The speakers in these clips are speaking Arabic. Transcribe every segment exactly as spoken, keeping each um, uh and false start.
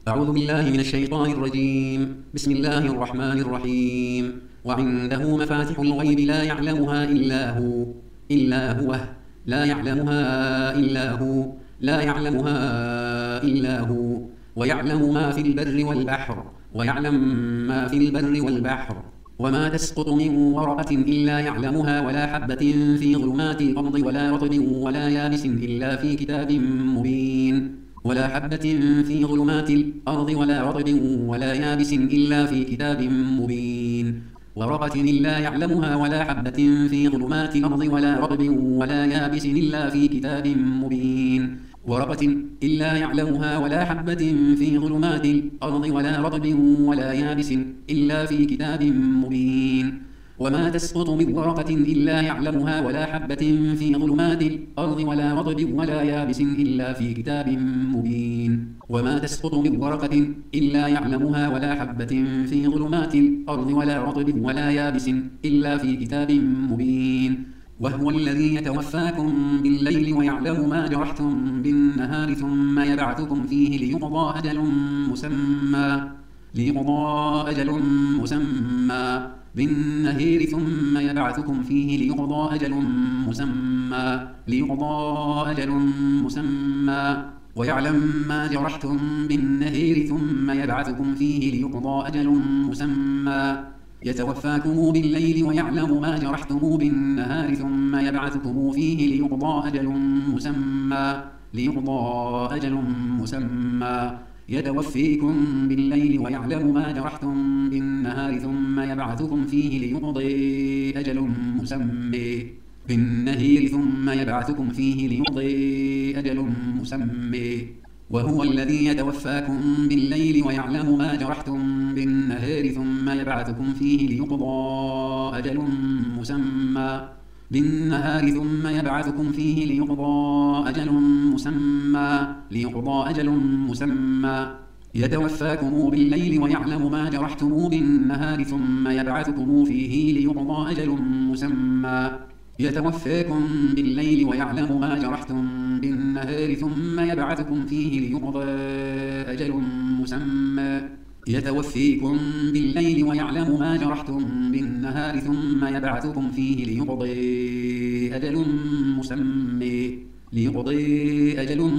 أعوذ بالله من الشيطان الرجيم. بسم الله الرحمن الرحيم. وعنده مفاتح الغيب لا يعلمها إلا هو إلا هو لا يعلمها إلا هو لا يعلمها إلا هو ويعلم ما في البر والبحر ويعلم ما في البر والبحر وما تسقط من ورقة إلا يعلمها ولا حبة في ظلمات الأرض ولا رطب ولا يابس إلا في كتاب مبين ولا حبة في ظلمات الأرض ولا رطب ولا يابس إلا في كتاب مبين ورقة إلا يعلمها ولا حبة في ظلمات الأرض ولا رطب ولا يابس إلا في كتاب مبين ورقة إلا يعلمها ولا حبة في ظلمات الأرض ولا رطب ولا يابس إلا في كتاب مبين وما تسقط من ورقة إلا يعلمها ولا حبة في ظلمات الأرض ولا رطب ولا يابس إلا في كتاب مبين وما تسقط من ورقة إلا يعلمها ولا حبة في ظلمات الأرض ولا رطب ولا يابس إلا في كتاب مبين وهو الذي يتوفاكم بالليل ويعلم ما جرحتم بالنهار ثم يبعثكم فيه ليقضى أجل مسمى ليقضى أجل مسمى بالنهار ثم يبعثكم فيه ليقضى أجل مسمى ليقضى أجل مسمى ويعلم ما جرحتم بالنهار ثم يبعثكم فيه ليقضى أجل مسمى يتوفاكم بالليل ويعلم ما جرحتم بالنهار ثم يبعثكم فيه ليقضى أجل مسمى ليقضى أجل مسمى يتوفيكم بالليل ويعلم ما جرحتم بالنهار ثم يبعثكم فيه ليقضي أجل مسمى بالنهار ثم يبعثكم فيه ليقضي أجل مسمى وهو الذي يتوفاكم بالليل ويعلم ما جرحتم بالنهار ثم يبعثكم فيه ليقضى أجل مسمى بالنهار ثم يبعثكم فيه ليقضى أجل مسمى ليقضى أجل مسمى يتوفاكم بالليل ويعلم ما جرحتم بالنهار ثم يبعثكم فيه ليقضى أجل مسمى يتوفاكم بالليل ويعلم ما جرحتم بالنهار ثم يبعثكم فيه ليقضى أجل مسمى يتوفيكم بالليل ويعلم ما جرحتم بالنهار ثم يبعثكم فيه ليقضي أجل مسمى ليقضي أجل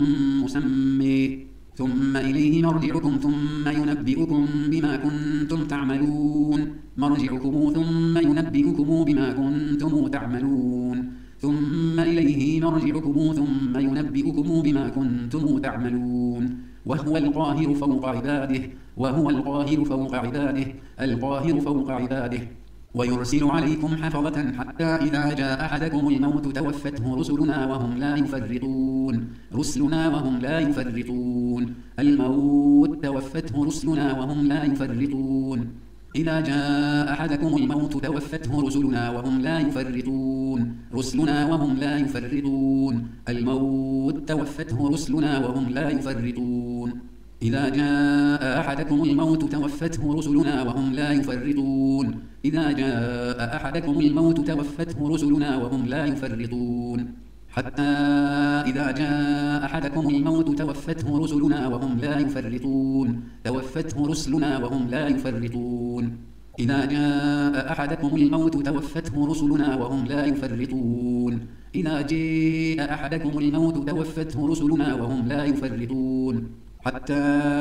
مسمى ثم إليه مرجعكم ثم ينبئكم بما كنتم تعملون مرجعكم ثم ينبئكم بما كنتم تعملون ثم إليه مرجعكم ثم ينبئكم بما كنتم تعملون وهو القاهر فوق عباده وهو القاهر فوق عباده القاهر فوق عباده ويرسل عليكم حفظة حتى إذا جاء أحدكم الموت توفته رسلنا وهم لا يفرطون رسلنا وهم لا يفرطون الموت توفته رسلنا وهم لا يفرطون إذا جاء أحدكم الموت توفته رسلنا وهم لا يفرطون رسلنا وهم لا يفرطون الموت توفته رسلنا وهم لا يفرطون إذا جاء أحدكم الموت توفته رسلنا وهم لا يفرطون إذا جاء أحدكم الموت توفته رسلنا وهم لا يفرطون حتى إذا جاء أحدكم الموت توفته رسلنا وهم لا يفرطون توفته رسلنا وهم لا يفرطون إذا جاء أحدكم الموت توفته رسلنا وهم لا يفرطون إذا جاء أحدكم الموت توفته رسلنا وهم لا يفرطون حتى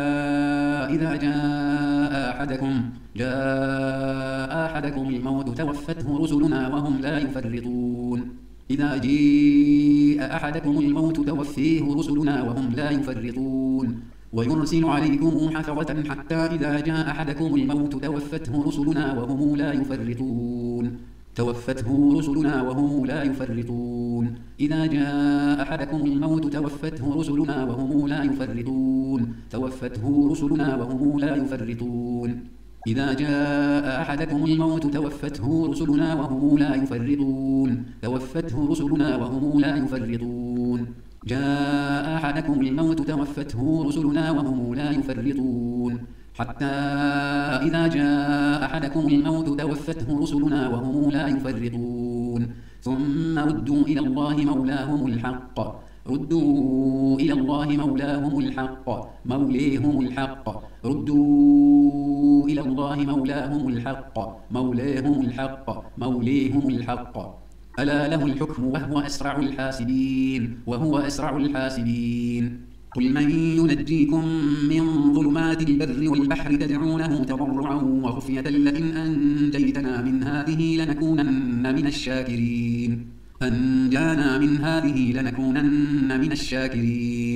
إذا جاء أحدكم جاء أحدكم الموت توفته رسلنا وهم لا يفرطون إذا جاء أحدكم الموت توفيه رسلنا وهم لا يفرطون ويرسل عليكم حفظة حتى إذا جاء أحدكم الموت توفته رسلنا وهم لا يفرطون توفته رسلنا وهم لا يفرطون إذا جاء أحدكم الموت توفته رسلنا وهم لا يفرطون توفته رسلنا وهم لا يفرطون إذا جاء أحدكم الموت توفته رسلنا وهم لا يفرطون توفته رسلنا وهم لا يفرطون جاء أحدكم الموت توفته رسلنا وهم لا يفرطون حتى إذا جاء أحدكم الموت توفته رسلنا وهم لا يفرطون ثم ردوا إلى الله مولاهم الحق ردوا إلى الله مولاهم الحق موليهم الحق ردوا إلى الله مولاهم الحق مولاهم الحق موليهم الحق ألا له الحكم وهو أسرع الحاسبين وهو أسرع الحاسبين قل من ينجيكم من ظلمات البر والبحر تدعونه تضرعا وخفية لئن أنجيتنا من هذه لنكونن من الشاكرين أنجانا من هذه لنكونن من الشاكرين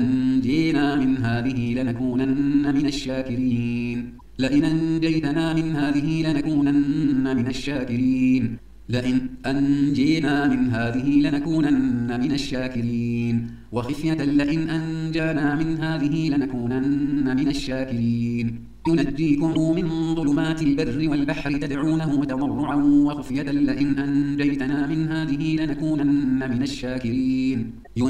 أنجينا من هذه لنكونن من الشاكرين لئن أنجيتنا من هذه لنكونن من الشاكرين لئن أنجينا من هذه لنكونن من الشاكرين وخفية لئن أنجانا من هذه لنكونن من الشاكرين ينجيكم من ظلمات البر والبحر تدعونه تضرعا وخفية لئن أنجيتنا من هذه لنكونن من الشاكرين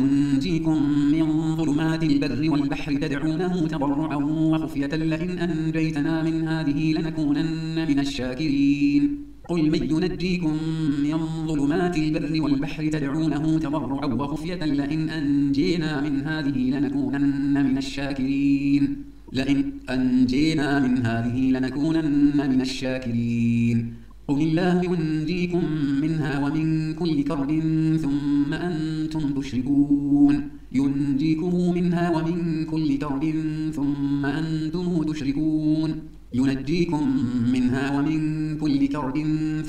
ينجيكم من ظلمات البر والبحر تدعونه تضرعا وخفية لئن أنجيتنا من هذه لنكونن من الشاكرين قل من ينجيكم من ظلمات البر والبحر تدعونه تضرعا وخفية لئن أنجينا من هذه لنكونن من الشاكرين لئن أنجينا من هذه لنكونن من الشاكرين قل الله ينجيكم منها ومن كل كرب ثم أنتم تشركون ينجيكم منها ومن كل كرب ثم أنتم تشركون ينجيكم منها ومن كل كرب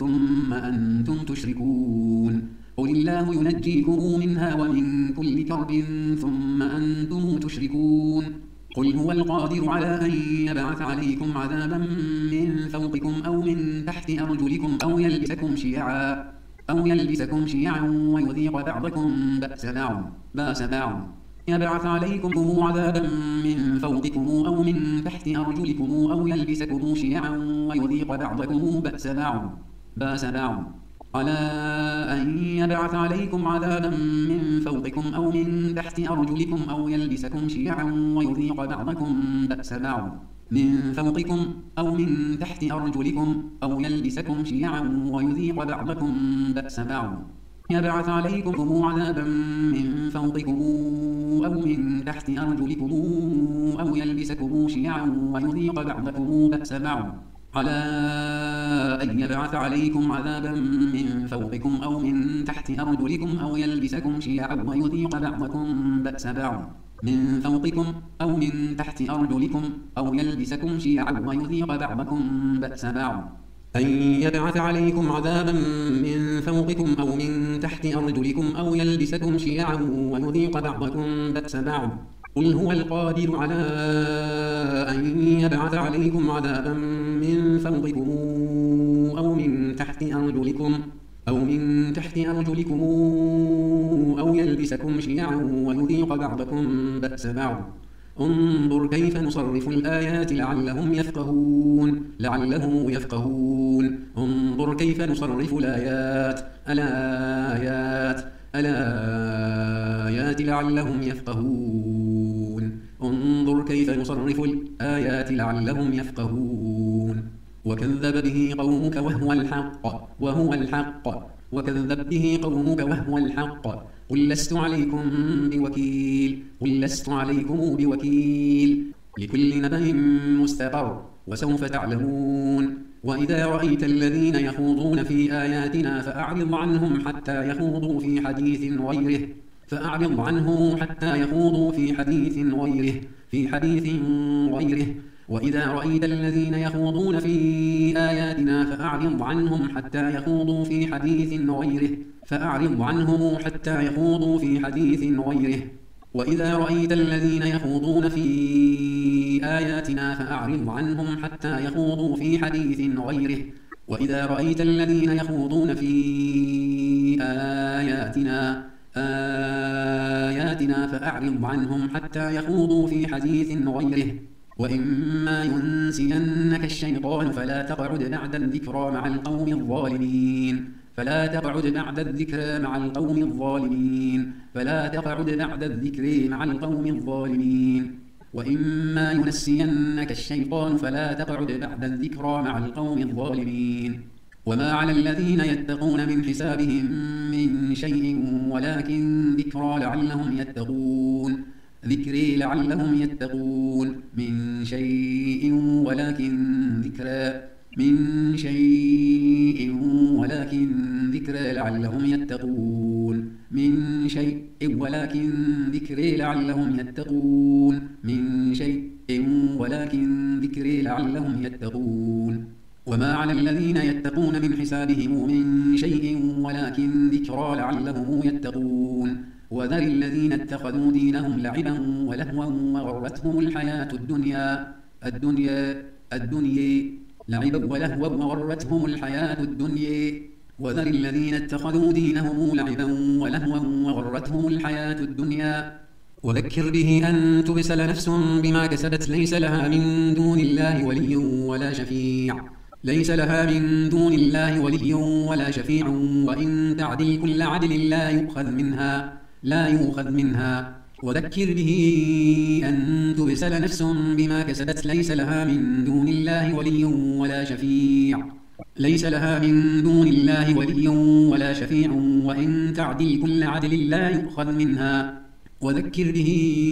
ثم أنتم تشركون قل الله ينجيكم منها ومن كل كرب ثم أنتم تشركون قل هو القادر على أن يبعث عليكم عذابا من فوقكم أو من تحت أرجلكم أو يلبسكم شيعا أو يلبسكم شيعا ويذيق بعضكم بأس بعض بأس بعض يبعث عليكم عذابا من فوقكم أو من تحت أرجلكم أو يلبسكم شيعا ويذيق بعضكم بأس بعض بأس بعض على أن يبعث عليكم عذابا من فوقكم أو من تحت أرجلكم أو يلبسكم شيعا ويذيق بعضكم بأس بعض من فوقكم أو من تحت أرجلكم أو يلبسكم شيعا ويذيق بعضكم بأس بعض يبعث عليكم عذابا من فوقكم أو من تحت أرجلكم أو يلبسكم شيعا ويذيق بعضكم بأس بعض على أن يبعث عليكم عذابا من فوقكم أو من تحت أرجلكم أو يلبسكم شيعا ويذيق بعضكم بأس بعض من فوقكم أو من تحت أرجلكم أو يلبسكم شيعا ويذيق بعضكم بأس بعض أن يبعث عليكم عذابا من فوقكم أو من تحت أرجلكم أو يلبسكم شيعا ويذيق بعضكم بأس بعض قل هو القادر على أن يبعث عليكم عذابا من فوقكم أو من تحت أرجلكم أو من تحت أرجلكم أو يلبسكم شيعا ويذيق بعضكم بأس بعض انظر كيف نصرف الآيات لعلهم يفقهون لعلهم يفقهون انظر كيف نصرف الآيات الآيات الآيات لعلهم يفقهون انظر كيف نصرف الآيات لعلهم يفقهون وكذب به قومك وهو الحق وهو الحق وكذب به قومك وهو الحق قل لست عليكم بوكيل قل لست عليكم بوكيل لكل نبأ مستقر وسوف تعلمون وإذا رأيت الذين يخوضون في آياتنا فأعرض عنهم حتى يخوضوا في حديث غيره فأعرض عنهم حتى يخوضوا في حديث غيره في حديث غيره وإذا رأيت الذين يخوضون في آياتنا فأعرض عنهم حتى يخوضوا في حديث غيره فأعرض عنهم حتى يخوضوا في حديث غيره وإذا رأيت الذين يخوضون في آياتنا فأعرض عنهم حتى يخوضوا في حديث غيره وإذا رأيت الذين يخوضون في آياتنا آياتنا فأعرض عنهم حتى يخوضوا في حديث غيره وإما ينسينك الشيطان فلا تقعد بعد الذكرى مع القوم الظالمين فلا تقعد بعد الذكرى مع القوم الظالمين فلا تقعد بعد الذكر مع القوم الظالمين وإما ينسينك الشيطان فلا تقعد بعد الذكرى مع القوم الظالمين وما على الذين يتقون من حسابهم من شيء ولكن ذكرى لعلهم يتقون ذكري لعلهم يتقون من شيء ولكن ذكرى من شيء ولكن ذكرى لعلهم يتقون من شيء ولكن ذكري لعلهم يتقون من شيء ولكن ذكري لعلهم يتقون وما على الذين يتقون من حسابهم من شيء ولكن ذكرى لعلهم يتقون وذر الذين اتخذوا دينهم لعبا ولهوا وغرتهم الحياة الدنيا الدنيا الدنيا لعبا ولهوا وغرتهم الحياة الدنيا وذر الذين اتخذوا دينهم لعبا ولهوا وغرتهم الحياة الدنيا وذكر به أن تبسل نفس بما كسبت ليس لها من دون الله ولي ولا شفيع ليس لها من دون الله ولي ولا شفيع وإن تعدل كل عدل لا يؤخذ منها لا يؤخذ منها وذكر به أن تبسل نفس بما كسبت ليس لها من دون الله ولي ولا شفيع ليس لها من دون الله ولي ولا شفيع وإن تعدل كل عدل لا يؤخذ منها وذكر به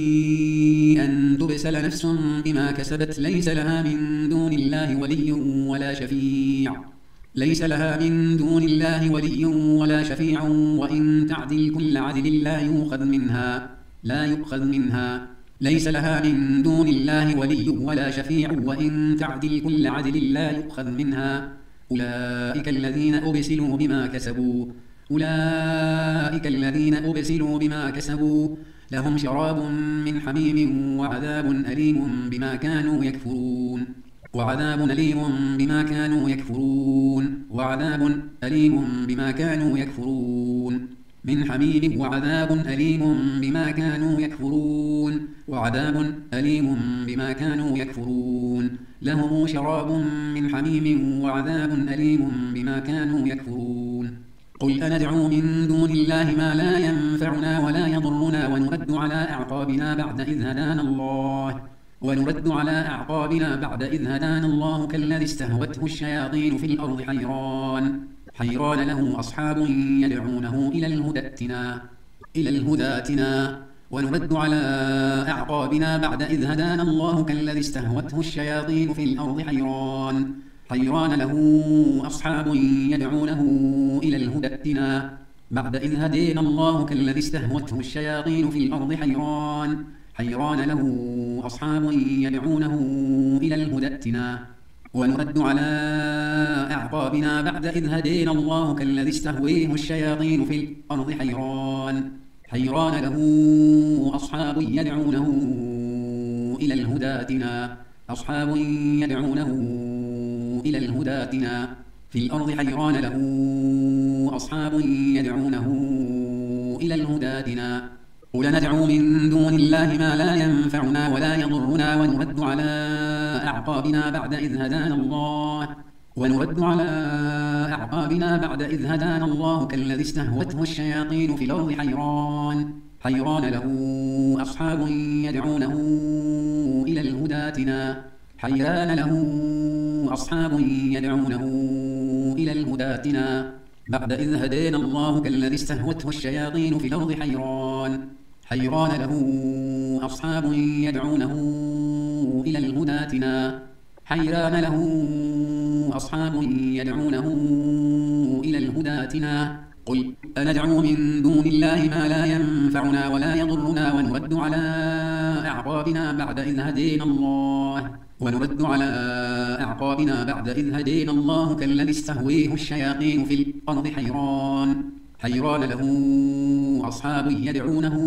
أن تبسل نفس بما كسبت ليس لها من دون الله ولي ولا شفيع ليس لها من دون الله ولي ولا شفيع وإن تعدل كل عدل لا يؤخذ منها لا يؤخذ منها ليس لها من دون الله ولي ولا شفيع وإن تعدل كل عدل لا يؤخذ منها أولئك الذين أبسلوا بما كسبوا أولئك الذين أبسلوا بما كسبوا لهم شراب من حميم وعذاب أليم بما كانوا يكفرون وعذاب أليم بما كانوا يكفرون وعذاب أليم بما كانوا يكفرون من حميم وعذاب أليم بما كانوا يكفرون وعذاب أليم بما كانوا يكفرون لهم شراب من حميم وعذاب أليم بما كانوا يكفرون قل أندعو من دون الله ما لا ينفعنا ولا يضرنا ونرد على أعقابنا بعد إذ هدانا الله ونرد على أعقابنا بعد إذ هدانا الله كالذي استهوته الشياطين في الأرض حيران حيران له أصحاب يدعونه إلى الهدى ائتنا إلى الهدى ائتنا ونرد على أعقابنا بعد إذ هدانا الله كالذي استهوته الشياطين في الأرض حيران حيران له أصحاب يدعونه إلى الهدى ائتنا بعد إذ هدينا الله كالذي استهوته الشياطين في الأرض حيران حيران له أصحاب يدعونه إلى الهدى ائتنا ونرد على أعقابنا بعد إذ هدينا الله كالذي استهويه الشياطين في الأرض حيران حيران له أصحاب يدعونه إلى الهدى ائتنا أصحاب يدعونه إلى الهدى ائتنا في الأرض حيران له أصحاب يدعونه إلى الهدى ائتنا قل ندعو من دون الله ما لا ينفعنا ولا يضرنا ونرد على أعقابنا بعد إذ هدانا الله ونرد على أعقابنا بعد إذ هدانا الله كالذي استهوته الشياطين في الأرض حيران حيران له أصحاب يدعونه إلى الهدى ائتنا حيران له أصحاب يدعونه إلى الهدى ائتنا بعد إذ هدينا الله كالذي استهوته الشياطين في الأرض حيران حيران له أصحاب يدعونه إلى الهدى ائتنا حيران له أصحاب يدعونه إلى الهدى ائتنا قل أندعو من دون الله ما لا ينفعنا ولا يضرنا ونرد على أعقابنا بعد إذ هدينا الله ونرد على أعقابنا بعد إذ هدينا الله كالذي استهويه الشياطين في الأرض حيران حيران له أصحاب يدعونه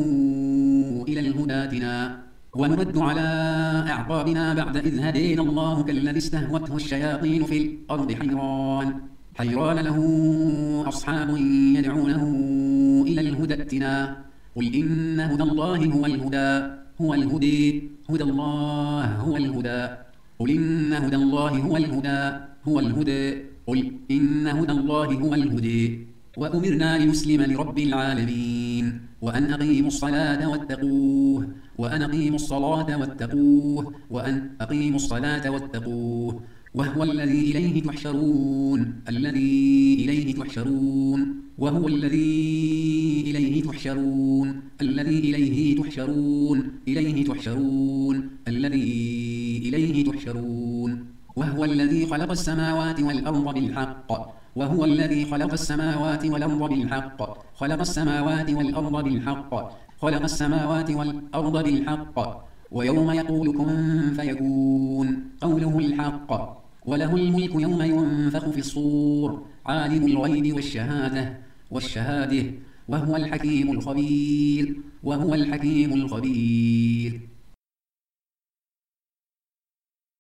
إلى الهدى ائتنا ونرد على أعقابنا بعد إذ هدينا الله كالذي استهوته الشياطين في الأرض حيران حيران له أصحاب يدعونه إلى الهدى ائتنا قل إن هدى الله هو الهدى هو الهدي هدى الله هو الهدى قل إن هدى الله هو الهدى هو الهدى قل إن هدى الله هو الهدي وأمرنا لنسلم لرب العالمين وأن أقيموا الصلاة واتقوه وأن أقيموا الصلاة واتقوه وأن أقيموا الصلاة واتقوه وهو الذي إليه تحشرون الذي إليه تحشرون وهو الذي إليه تحشرون الذي إليه تحشرون إليه تحشرون الذي إليه تحشرون وهو الذي خلق السماوات والأرض بالحق وهو الذي خلق السماوات والأرض بالحق خلق السماوات والأرض بالحق خلق السماوات والأرض بالحق ويوم يقول كن فيكون قوله الحق وله الملك يوم ينفخ في الصور عالم الغيب والشهادة والشهادة وهو الحكيم الخبير وهو الحكيم الخبير